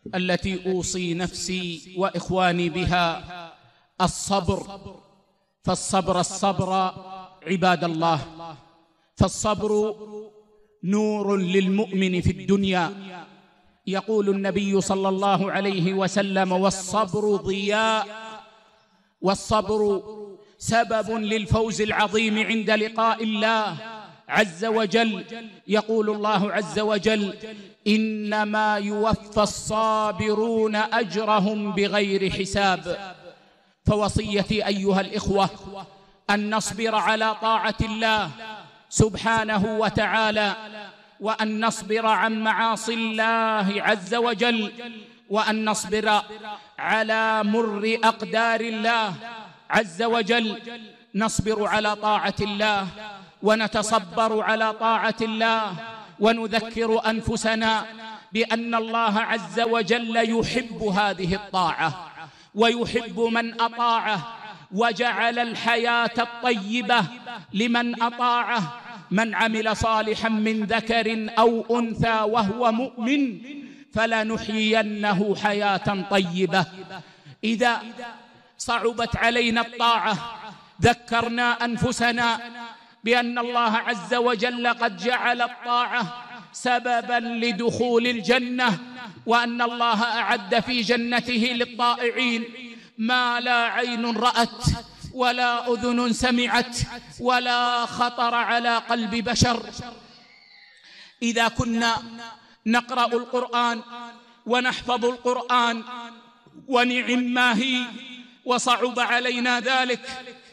التي أوصي نفسي وإخواني بها الصبر. الصبر عباد الله، فالصبر نور للمؤمن في الدنيا. يقول النبي صلى الله عليه وسلم: والصبر ضياء، والصبر سبب للفوز العظيم عند لقاء الله عز وجل. يقول الله عز وجل: إنما يوفى الصابرون أجرهم بغير حساب. فوصيتي أيها الإخوة أن نصبر على طاعة الله سبحانه وتعالى، وأن نصبر عن معاصي الله عز وجل، وأن نصبر على مر أقدار الله عز وجل. نصبر على طاعة الله ونتصبر على طاعة الله، ونذكر أنفسنا بأن الله عز وجل يحب هذه الطاعة ويحب من أطاعه، وجعل الحياة الطيبة لمن أطاعه. من عمل صالحا من ذكر أو أنثى وهو مؤمن فلنحيينه حياة طيبة. إذا صعبت علينا الطاعة ذكرنا أنفسنا بأن الله عز وجل قد جعل الطاعة سببا لدخول الجنة، وأن الله أعد في جنته للطائعين ما لا عين رأت ولا أذن سمعت ولا خطر على قلب بشر. إذا كنا نقرأ القرآن ونحفظ القرآن ونعم ما هي وصعب علينا ذلك،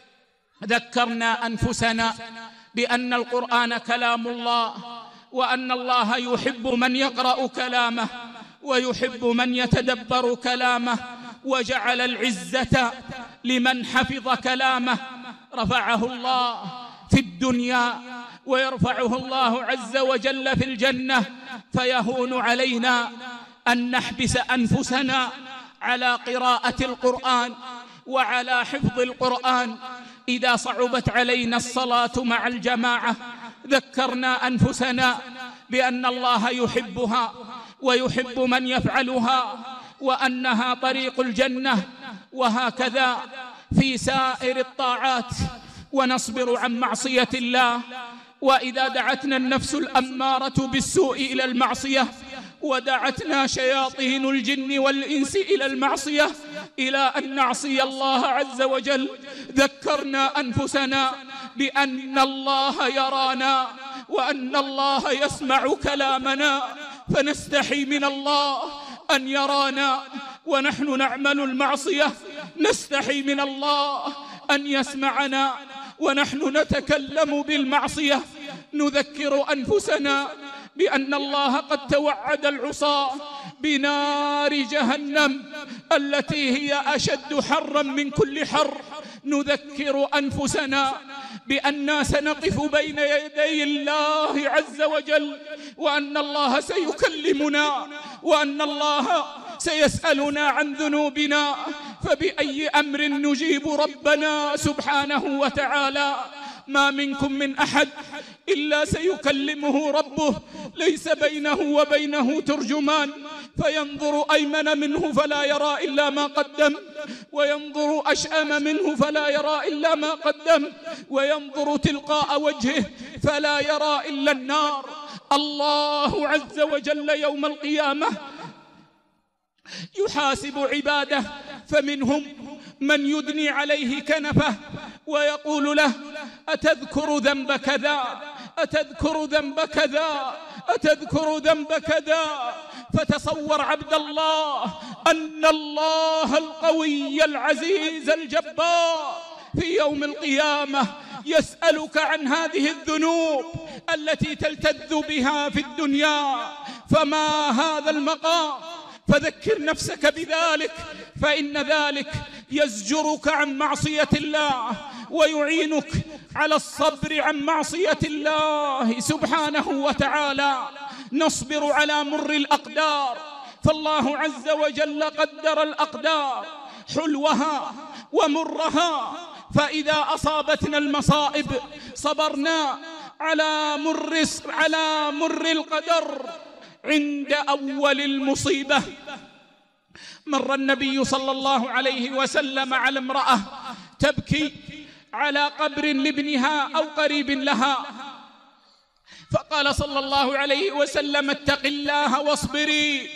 ذكرنا أنفسنا بأن القرآن كلام الله، وأن الله يحب من يقرأ كلامه ويحب من يتدبر كلامه، وجعل العزة لمن حفظ كلامه. رفعه الله في الدنيا ويرفعه الله عز وجل في الجنة. فيهون علينا أن نحبس أنفسنا على قراءة القرآن وعلى حفظ القرآن. إذا صعبت علينا الصلاة مع الجماعة ذكرنا أنفسنا بأن الله يحبها ويحب من يفعلها، وأنها طريق الجنة. وهكذا في سائر الطاعات، ونصبر عن معصية الله. وإذا دعتنا النفس الأمارة بالسوء إلى المعصية، ودعتنا شياطين الجن والإنس إلى المعصية، إلى أن نعصي الله عز وجل، ذكرنا أنفسنا بأن الله يرانا وأن الله يسمع كلامنا، فنستحي من الله أن يرانا ونحن نعمل المعصية، نستحي من الله أن يسمعنا ونحن نتكلم بالمعصية. نذكر أنفسنا بأن الله قد توعد العصاة بنار جهنم التي هي أشد حرا من كل حر. نذكر أنفسنا بأننا سنقف بين يدي الله عز وجل، وأن الله سيكلمنا، وأن الله سيسألنا عن ذنوبنا. فبأي أمر نجيب ربنا سبحانه وتعالى؟ ما منكم من أحد إلا سيكلمه ربه، ليس بينه وبينه ترجمان، فينظر أيمن منه فلا يرى إلا ما قدم، وينظر أشأم منه فلا يرى إلا ما قدم، وينظر تلقاء وجهه فلا يرى إلا النار. الله عز وجل يوم القيامة يحاسب عباده، فمنهم من يدني عليه كنفه ويقول له: أتذكر ذنب كذا، أتذكر ذنب كذا، أتذكر ذنب كذا. فتصور عبد الله أن الله القوي العزيز الجبار في يوم القيامة يسألك عن هذه الذنوب التي تلتذ بها في الدنيا، فما هذا المقام؟ فذكر نفسك بذلك، فإن ذلك يزجرك عن معصية الله ويعينك على الصبر عن معصية الله سبحانه وتعالى. نصبر على مر الأقدار، فالله عز وجل قدر الأقدار حلوها ومرها، فإذا أصابتنا المصائب صبرنا على مر القدر. عند أول المصيبة مر النبي صلى الله عليه وسلم على امرأة تبكي على قبر لابنها أو قريب لها، فقال صلى الله عليه وسلم: اتق الله واصبري.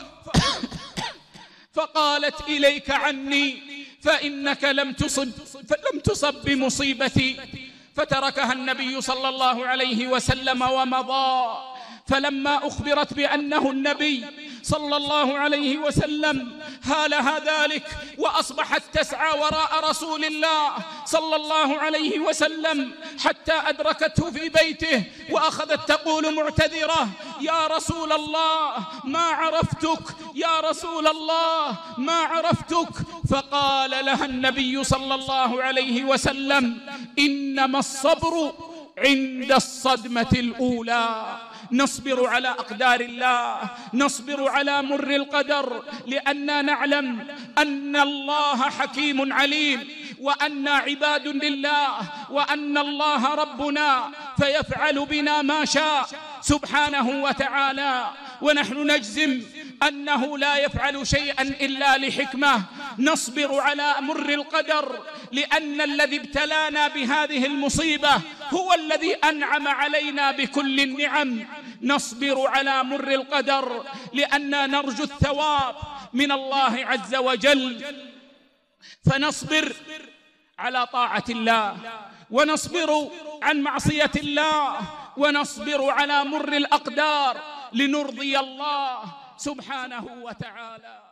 فقالت: إليك عني، فإنك لم تصب بمصيبتي. فتركها النبي صلى الله عليه وسلم ومضى. فلما أخبرت بأنه النبي صلى الله عليه وسلم هالها ذلك، وأصبحت تسعى وراء رسول الله صلى الله عليه وسلم حتى أدركته في بيته، وأخذت تقول معتذرة: يا رسول الله ما عرفتك، يا رسول الله ما عرفتك. فقال لها النبي صلى الله عليه وسلم: إنما الصبر عند الصدمة الأولى. نصبر على أقدار الله، نصبر على مر القدر، لأننا نعلم أن الله حكيم عليم، وأن عباد لله، وأن الله ربنا فيفعل بنا ما شاء سبحانه وتعالى. ونحن نجزم أنه لا يفعل شيئا إلا لحكمة. نصبر على مر القدر لأن الذي ابتلانا بهذه المصيبة هو الذي أنعم علينا بكل النعم. نصبر على مر القدر لأننا نرجو الثواب من الله عز وجل، فنصبر على طاعة الله، ونصبر عن معصية الله، ونصبر على مر الأقدار لنرضي الله سبحانه وتعالى.